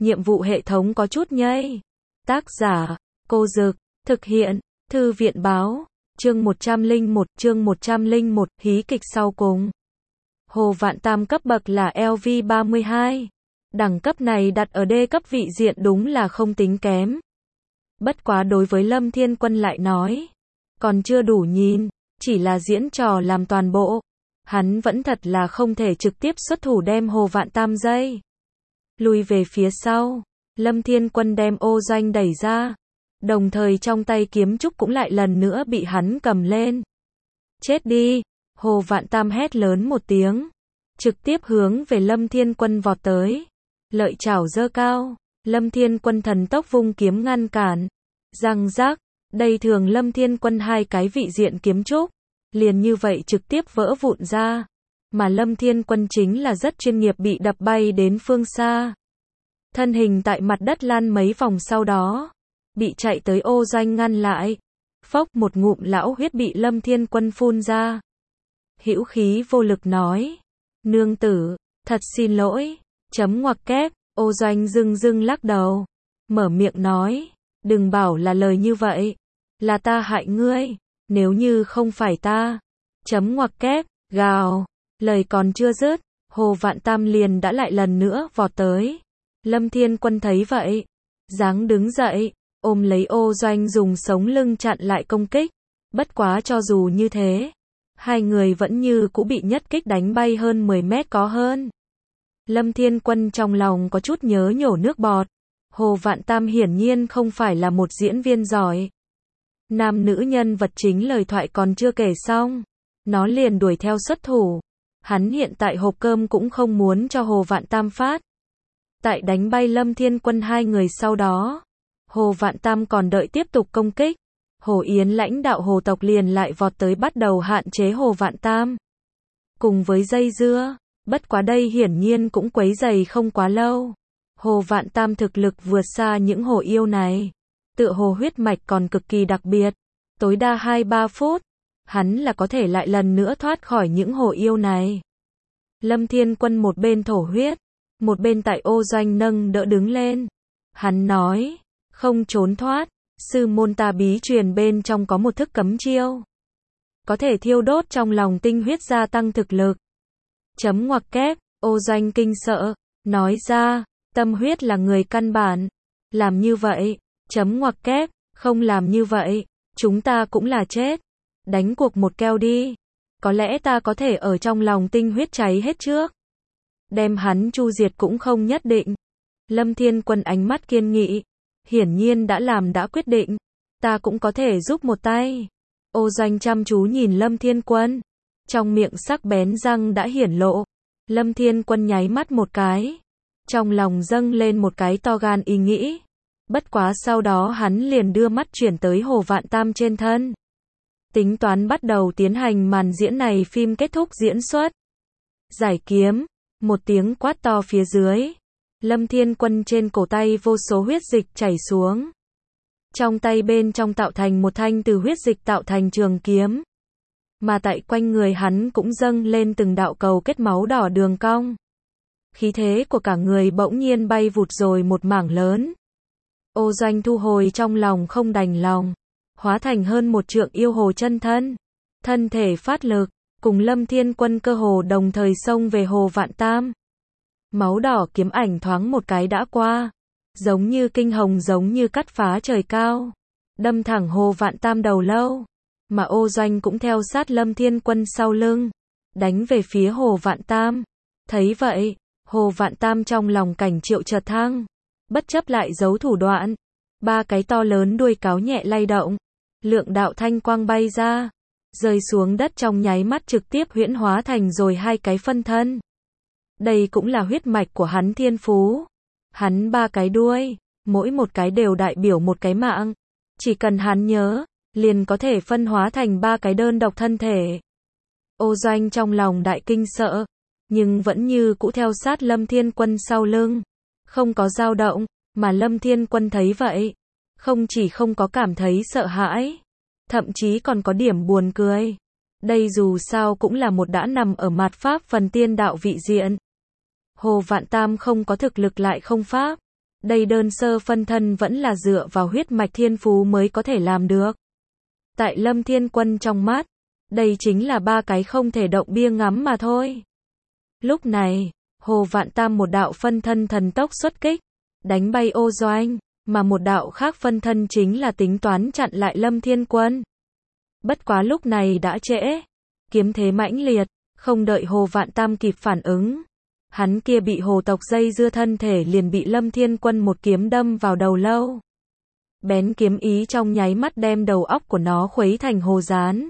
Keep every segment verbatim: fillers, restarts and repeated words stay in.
nhiệm vụ hệ thống có chút nhây. Tác giả, Cô Dực, thực hiện, Thư viện báo, chương một trăm lẻ một, chương một trăm lẻ một, hí kịch sau cùng. Hồ Vạn Tam cấp bậc là L V ba mươi hai. Đẳng cấp này đặt ở D cấp vị diện đúng là không tính kém. Bất quá đối với Lâm Thiên Quân lại nói, còn chưa đủ nhìn, chỉ là diễn trò làm toàn bộ. Hắn vẫn thật là không thể trực tiếp xuất thủ đem Hồ Vạn Tam dây. Lùi về phía sau, Lâm Thiên Quân đem ô doanh đẩy ra. Đồng thời trong tay kiếm trúc cũng lại lần nữa bị hắn cầm lên. Chết đi, Hồ Vạn Tam hét lớn một tiếng. Trực tiếp hướng về Lâm Thiên Quân vọt tới. Lợi chảo giơ cao, Lâm Thiên Quân thần tốc vung kiếm ngăn cản. Răng rác, đây thường Lâm Thiên Quân hai cái vị diện kiếm trúc. Liền như vậy trực tiếp vỡ vụn ra. Mà Lâm Thiên Quân chính là rất chuyên nghiệp bị đập bay đến phương xa. Thân hình tại mặt đất lăn mấy vòng sau đó. Bị chạy tới ô doanh ngăn lại. Phốc một ngụm lão huyết bị Lâm Thiên Quân phun ra. Hữu khí vô lực nói. Nương tử, thật xin lỗi. Chấm ngoặc kép, ô doanh dưng dưng lắc đầu. Mở miệng nói. Đừng bảo là lời như vậy. Là ta hại ngươi. Nếu như không phải ta. Chấm ngoặc kép, gào. Lời còn chưa dứt. Hồ Vạn Tam liền đã lại lần nữa vọt tới. Lâm Thiên Quân thấy vậy. Dáng đứng dậy. Ôm lấy ô doanh dùng sống lưng chặn lại công kích. Bất quá cho dù như thế. Hai người vẫn như cũ bị nhất kích đánh bay hơn mười mét có hơn. Lâm Thiên Quân trong lòng có chút nhớ nhổ nước bọt. Hồ Vạn Tam hiển nhiên không phải là một diễn viên giỏi. Nam nữ nhân vật chính lời thoại còn chưa kể xong. Nó liền đuổi theo xuất thủ. Hắn hiện tại hộp cơm cũng không muốn cho Hồ Vạn Tam phát. Tại đánh bay Lâm Thiên Quân hai người sau đó. Hồ Vạn Tam còn đợi tiếp tục công kích. Hồ Yến lãnh đạo hồ tộc liền lại vọt tới bắt đầu hạn chế Hồ Vạn Tam. Cùng với dây dưa, bất quá đây hiển nhiên cũng quấy rầy không quá lâu. Hồ Vạn Tam thực lực vượt xa những hồ yêu này. Tựa hồ huyết mạch còn cực kỳ đặc biệt. Tối đa hai ba phút, hắn là có thể lại lần nữa thoát khỏi những hồ yêu này. Lâm Thiên Quân một bên thổ huyết, một bên tại ô doanh nâng đỡ đứng lên. Hắn nói, không trốn thoát, sư môn ta bí truyền bên trong có một thức cấm chiêu. Có thể thiêu đốt trong lòng tinh huyết gia tăng thực lực. Chấm ngoặc kép, ô doanh kinh sợ, nói ra, tâm huyết là người căn bản. Làm như vậy, chấm ngoặc kép, không làm như vậy, chúng ta cũng là chết. Đánh cuộc một keo đi. Có lẽ ta có thể ở trong lòng tinh huyết cháy hết trước. Đem hắn chu diệt cũng không nhất định. Lâm Thiên Quân ánh mắt kiên nghị. Hiển nhiên đã làm đã quyết định. Ta cũng có thể giúp một tay. Ô doanh chăm chú nhìn Lâm Thiên Quân. Trong miệng sắc bén răng đã hiển lộ. Lâm Thiên Quân nháy mắt một cái. Trong lòng dâng lên một cái to gan ý nghĩ. Bất quá sau đó hắn liền đưa mắt chuyển tới Hồ Vạn Tam trên thân. Tính toán bắt đầu tiến hành màn diễn này phim kết thúc diễn xuất. Giải kiếm. Một tiếng quát to phía dưới. Lâm Thiên Quân trên cổ tay vô số huyết dịch chảy xuống. Trong tay bên trong tạo thành một thanh từ huyết dịch tạo thành trường kiếm. Mà tại quanh người hắn cũng dâng lên từng đạo cầu kết máu đỏ đường cong. Khí thế của cả người bỗng nhiên bay vụt rồi một mảng lớn. Ô doanh thu hồi trong lòng không đành lòng. Hóa thành hơn một trượng yêu hồ chân thân. Thân thể phát lực, cùng Lâm Thiên Quân cơ hồ đồng thời xông về Hồ Vạn Tam. Máu đỏ kiếm ảnh thoáng một cái đã qua. Giống như kinh hồng giống như cắt phá trời cao. Đâm thẳng Hồ Vạn Tam đầu lâu. Mà ô doanh cũng theo sát Lâm Thiên Quân sau lưng. Đánh về phía Hồ Vạn Tam. Thấy vậy, Hồ Vạn Tam trong lòng cảnh triệu chợt thăng. Bất chấp lại giấu thủ đoạn. Ba cái to lớn đuôi cáo nhẹ lay động. Lượng đạo thanh quang bay ra. Rơi xuống đất trong nháy mắt trực tiếp huyễn hóa thành rồi hai cái phân thân. Đây cũng là huyết mạch của hắn thiên phú. Hắn ba cái đuôi, mỗi một cái đều đại biểu một cái mạng. Chỉ cần hắn nhớ, liền có thể phân hóa thành ba cái đơn độc thân thể. Ô doanh trong lòng đại kinh sợ, nhưng vẫn như cũ theo sát Lâm Thiên Quân sau lưng. Không có dao động, mà Lâm Thiên Quân thấy vậy. Không chỉ không có cảm thấy sợ hãi, thậm chí còn có điểm buồn cười. Đây dù sao cũng là một đã nằm ở mạt pháp phần tiên đạo vị diện. Hồ Vạn Tam không có thực lực lại không pháp. Đây đơn sơ phân thân vẫn là dựa vào huyết mạch thiên phú mới có thể làm được. Tại Lâm Thiên Quân trong mắt, đây chính là ba cái không thể động bia ngắm mà thôi. Lúc này, Hồ Vạn Tam một đạo phân thân thần tốc xuất kích, đánh bay Ô Doanh, mà một đạo khác phân thân chính là tính toán chặn lại Lâm Thiên Quân. Bất quá lúc này đã trễ, kiếm thế mãnh liệt, không đợi Hồ Vạn Tam kịp phản ứng. Hắn kia bị hồ tộc dây dưa thân thể liền bị Lâm Thiên Quân một kiếm đâm vào đầu lâu. Bén kiếm ý trong nháy mắt đem đầu óc của nó khuấy thành hồ dán.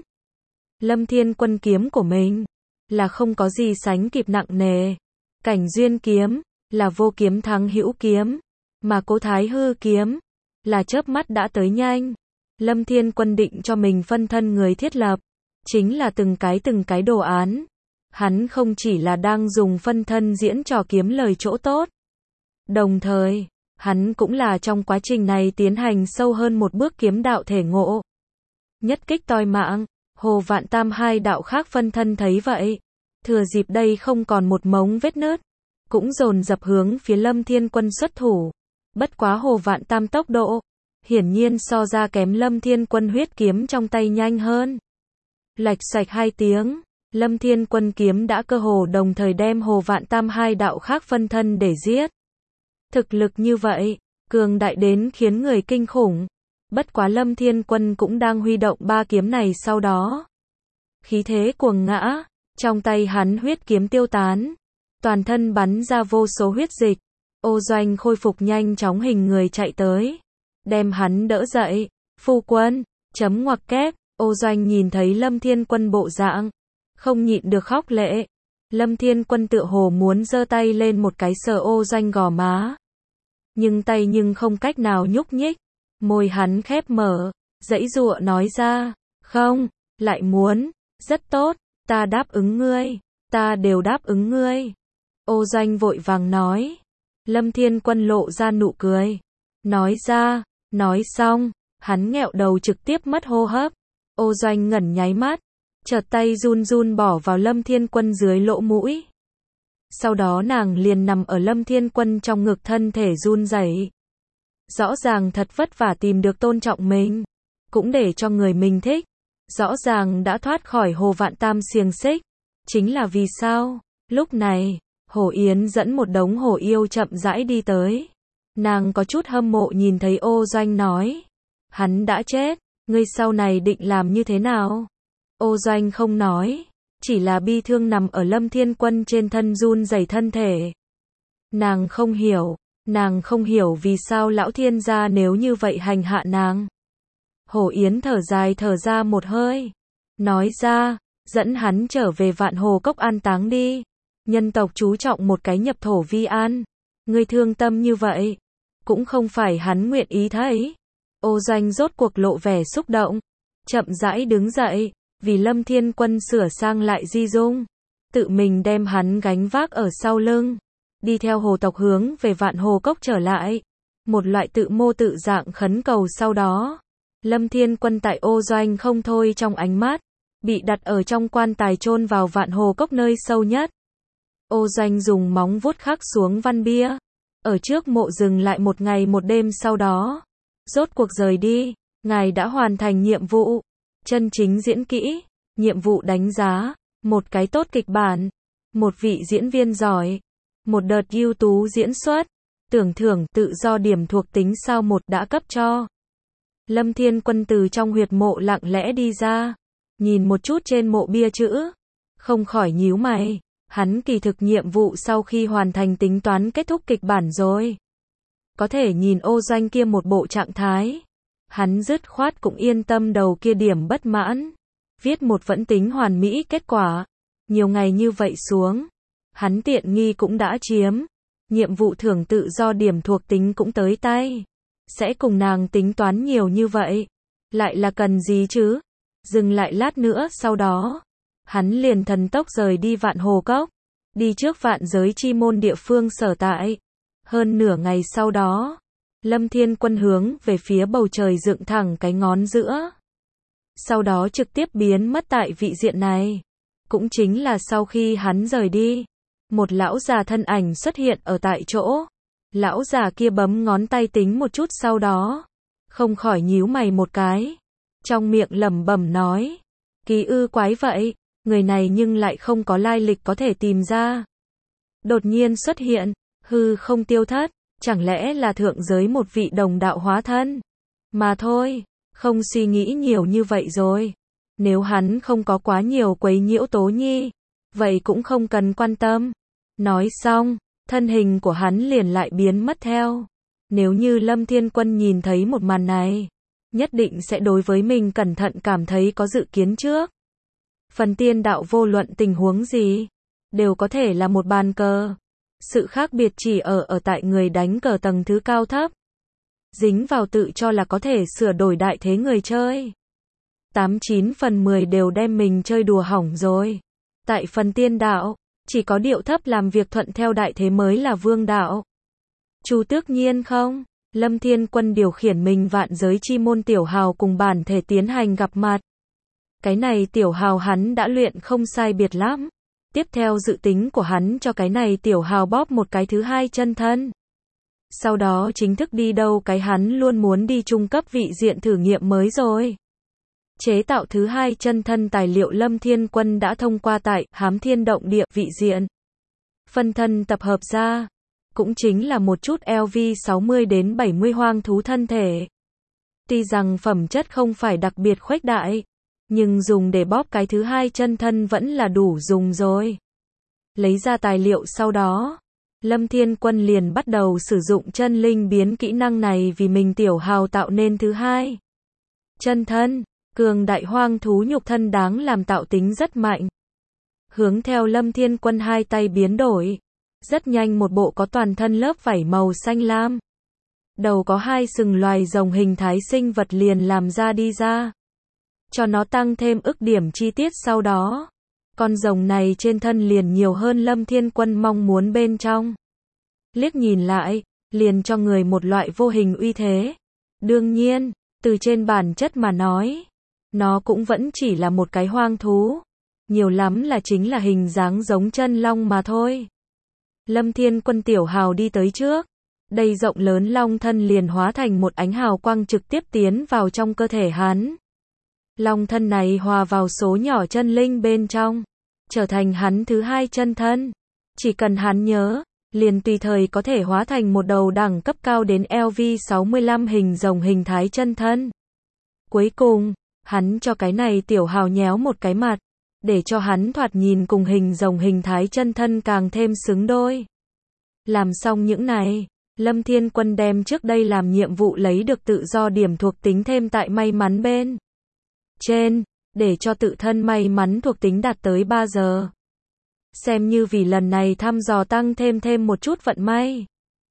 Lâm Thiên Quân kiếm của mình là không có gì sánh kịp nặng nề. Cảnh duyên kiếm là vô kiếm thắng hữu kiếm, mà Cố Thái Hư kiếm là chớp mắt đã tới nhanh. Lâm Thiên Quân định cho mình phân thân người thiết lập, chính là từng cái từng cái đồ án. Hắn không chỉ là đang dùng phân thân diễn trò kiếm lời chỗ tốt. Đồng thời, hắn cũng là trong quá trình này tiến hành sâu hơn một bước kiếm đạo thể ngộ. Nhất kích toi mạng, Hồ Vạn Tam hai đạo khác phân thân thấy vậy. Thừa dịp đây không còn một mống vết nứt, cũng dồn dập hướng phía Lâm Thiên Quân xuất thủ. Bất quá Hồ Vạn Tam tốc độ, hiển nhiên so ra kém Lâm Thiên Quân huyết kiếm trong tay nhanh hơn. Lạch xoạch hai tiếng. Lâm Thiên Quân kiếm đã cơ hồ đồng thời đem Hồ Vạn Tam hai đạo khác phân thân để giết. Thực lực như vậy, cường đại đến khiến người kinh khủng. Bất quá Lâm Thiên Quân cũng đang huy động ba kiếm này sau đó. Khí thế cuồng ngã, trong tay hắn huyết kiếm tiêu tán. Toàn thân bắn ra vô số huyết dịch. Ô Doanh khôi phục nhanh chóng hình người chạy tới. Đem hắn đỡ dậy. Phu quân, chấm ngoặc kép. Ô Doanh nhìn thấy Lâm Thiên Quân bộ dạng, không nhịn được khóc lệ. Lâm Thiên Quân tựa hồ muốn giơ tay lên một cái sờ Ô Doanh gò má. Nhưng tay nhưng không cách nào nhúc nhích. Môi hắn khép mở, giãy giụa nói ra, không, lại muốn, rất tốt, ta đáp ứng ngươi, ta đều đáp ứng ngươi. Ô Doanh vội vàng nói. Lâm Thiên Quân lộ ra nụ cười. Nói ra, nói xong, hắn nghẹo đầu trực tiếp mất hô hấp. Ô Doanh ngẩn nháy mắt, chợt tay run run bỏ vào Lâm Thiên Quân dưới lỗ mũi. Sau đó nàng liền nằm ở Lâm Thiên Quân trong ngực thân thể run rẩy. Rõ ràng thật vất vả tìm được tôn trọng mình, cũng để cho người mình thích. Rõ ràng đã thoát khỏi Hồ Vạn Tam xiềng xích. Chính là vì sao? Lúc này, Hồ Yến dẫn một đống hổ yêu chậm rãi đi tới. Nàng có chút hâm mộ nhìn thấy Ô Doanh nói. Hắn đã chết, ngươi sau này định làm như thế nào? Ô Doanh không nói, chỉ là bi thương nằm ở Lâm Thiên Quân trên thân run rẩy thân thể. Nàng không hiểu, nàng không hiểu vì sao lão thiên gia nếu như vậy hành hạ nàng. Hổ Yến thở dài thở ra một hơi, nói ra, dẫn hắn trở về Vạn Hồ Cốc an táng đi. Nhân tộc chú trọng một cái nhập thổ vi an. Ngươi thương tâm như vậy, cũng không phải hắn nguyện ý thấy. Ô Doanh rốt cuộc lộ vẻ xúc động, chậm rãi đứng dậy, vì Lâm Thiên Quân sửa sang lại di dung, tự mình đem hắn gánh vác ở sau lưng, đi theo hồ tộc hướng về Vạn Hồ Cốc trở lại. Một loại tự mô tự dạng khấn cầu sau đó, Lâm Thiên Quân tại Ô Doanh không thôi trong ánh mắt, bị đặt ở trong quan tài chôn vào Vạn Hồ Cốc nơi sâu nhất. Ô Doanh dùng móng vuốt khắc xuống văn bia, ở trước mộ dừng lại một ngày một đêm sau đó, rốt cuộc rời đi. Ngài đã hoàn thành nhiệm vụ, chân chính diễn kỹ, nhiệm vụ đánh giá, một cái tốt kịch bản, một vị diễn viên giỏi, một đợt ưu tú diễn xuất, tưởng thưởng tự do điểm thuộc tính sao một đã cấp cho. Lâm Thiên Quân từ trong huyệt mộ lặng lẽ đi ra, nhìn một chút trên mộ bia chữ, không khỏi nhíu mày. Hắn kỳ thực nhiệm vụ sau khi hoàn thành tính toán kết thúc kịch bản rồi. Có thể nhìn Ô Doanh kia một bộ trạng thái, hắn dứt khoát cũng yên tâm đầu kia điểm bất mãn. Viết một vẫn tính hoàn mỹ kết quả. Nhiều ngày như vậy xuống, hắn tiện nghi cũng đã chiếm. Nhiệm vụ thưởng tự do điểm thuộc tính cũng tới tay. Sẽ cùng nàng tính toán nhiều như vậy, lại là cần gì chứ? Dừng lại lát nữa sau đó, hắn liền thần tốc rời đi Vạn Hồ Cốc, đi trước vạn giới chi môn địa phương sở tại. Hơn nửa ngày sau đó, Lâm Thiên Quân hướng về phía bầu trời dựng thẳng cái ngón giữa. Sau đó trực tiếp biến mất tại vị diện này. Cũng chính là sau khi hắn rời đi, một lão già thân ảnh xuất hiện ở tại chỗ. Lão già kia bấm ngón tay tính một chút sau đó, không khỏi nhíu mày một cái, trong miệng lẩm bẩm nói, kỳ ư quái vậy, người này nhưng lại không có lai lịch có thể tìm ra. Đột nhiên xuất hiện, hư không tiêu thất, chẳng lẽ là thượng giới một vị đồng đạo hóa thân? Mà thôi, không suy nghĩ nhiều như vậy rồi. Nếu hắn không có quá nhiều quấy nhiễu Tố Nhi, vậy cũng không cần quan tâm. Nói xong, thân hình của hắn liền lại biến mất theo. Nếu như Lâm Thiên Quân nhìn thấy một màn này, nhất định sẽ đối với mình cẩn thận cảm thấy có dự kiến trước. Phần tiên đạo vô luận tình huống gì, đều có thể là một bàn cờ. Sự khác biệt chỉ ở ở tại người đánh cờ tầng thứ cao thấp. Dính vào tự cho là có thể sửa đổi đại thế người chơi. Tám chín phần mười đều đem mình chơi đùa hỏng rồi. Tại phần tiên đạo, chỉ có điệu thấp làm việc thuận theo đại thế mới là vương đạo. Chu Tước Nhiên không? Lâm Thiên Quân điều khiển mình vạn giới chi môn tiểu hào cùng bản thể tiến hành gặp mặt. Cái này tiểu hào hắn đã luyện không sai biệt lắm. Tiếp theo dự tính của hắn cho cái này tiểu hào bóp một cái thứ hai chân thân. Sau đó chính thức đi đâu cái hắn luôn muốn đi trung cấp vị diện thử nghiệm mới rồi. Chế tạo thứ hai chân thân tài liệu Lâm Thiên Quân đã thông qua tại Hám Thiên Động Địa vị diện. Phân thân tập hợp ra, cũng chính là một chút L V sáu mươi đến bảy mươi hoang thú thân thể. Tuy rằng phẩm chất không phải đặc biệt khuếch đại, nhưng dùng để bóp cái thứ hai chân thân vẫn là đủ dùng rồi. Lấy ra tài liệu sau đó, Lâm Thiên Quân liền bắt đầu sử dụng chân linh biến kỹ năng này vì mình tiểu hào tạo nên thứ hai chân thân. Cường đại hoang thú nhục thân đáng làm tạo tính rất mạnh. Hướng theo Lâm Thiên Quân hai tay biến đổi. Rất nhanh một bộ có toàn thân lớp vảy màu xanh lam. Đầu có hai sừng loài rồng hình thái sinh vật liền làm ra đi ra. Cho nó tăng thêm ức điểm chi tiết sau đó. Con rồng này trên thân liền nhiều hơn Lâm Thiên Quân mong muốn bên trong. Liếc nhìn lại, liền cho người một loại vô hình uy thế. Đương nhiên, từ trên bản chất mà nói, nó cũng vẫn chỉ là một cái hoang thú. Nhiều lắm là chính là hình dáng giống chân long mà thôi. Lâm Thiên Quân tiểu hào đi tới trước. Đây rộng lớn long thân liền hóa thành một ánh hào quang trực tiếp tiến vào trong cơ thể hắn. Long thân này hòa vào số nhỏ chân linh bên trong. Trở thành hắn thứ hai chân thân. Chỉ cần hắn nhớ, liền tùy thời có thể hóa thành một đầu đẳng cấp cao đến L V sáu mươi lăm hình rồng hình thái chân thân. Cuối cùng, hắn cho cái này tiểu hào nhéo một cái mặt, để cho hắn thoạt nhìn cùng hình rồng hình thái chân thân càng thêm xứng đôi. Làm xong những này, Lâm Thiên Quân đem trước đây làm nhiệm vụ lấy được tự do điểm thuộc tính thêm tại may mắn bên trên, để cho tự thân may mắn thuộc tính đạt tới ba giờ. Xem như vì lần này thăm dò tăng thêm thêm một chút vận may.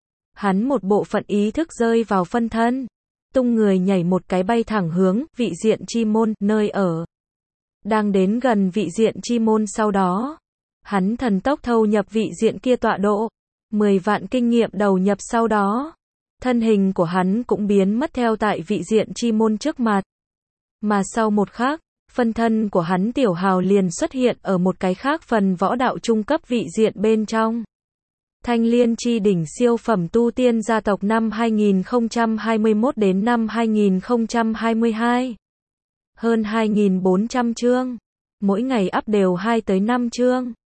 Hắn một bộ phận ý thức rơi vào phân thân. Tung người nhảy một cái bay thẳng hướng vị diện chi môn nơi ở. Đang đến gần vị diện chi môn sau đó, hắn thần tốc thâu nhập vị diện kia tọa độ, mười vạn kinh nghiệm đầu nhập sau đó, thân hình của hắn cũng biến mất theo tại vị diện chi môn trước mặt. Mà sau một khắc, phân thân của hắn tiểu hào liền xuất hiện ở một cái khác phần võ đạo trung cấp vị diện bên trong. Thanh Liên Chi Đỉnh siêu phẩm tu tiên gia tộc năm hai nghìn không trăm hai mươi mốt đến năm hai nghìn không trăm hai mươi hai. Hơn hai nghìn bốn trăm chương. Mỗi ngày up đều hai tới năm chương.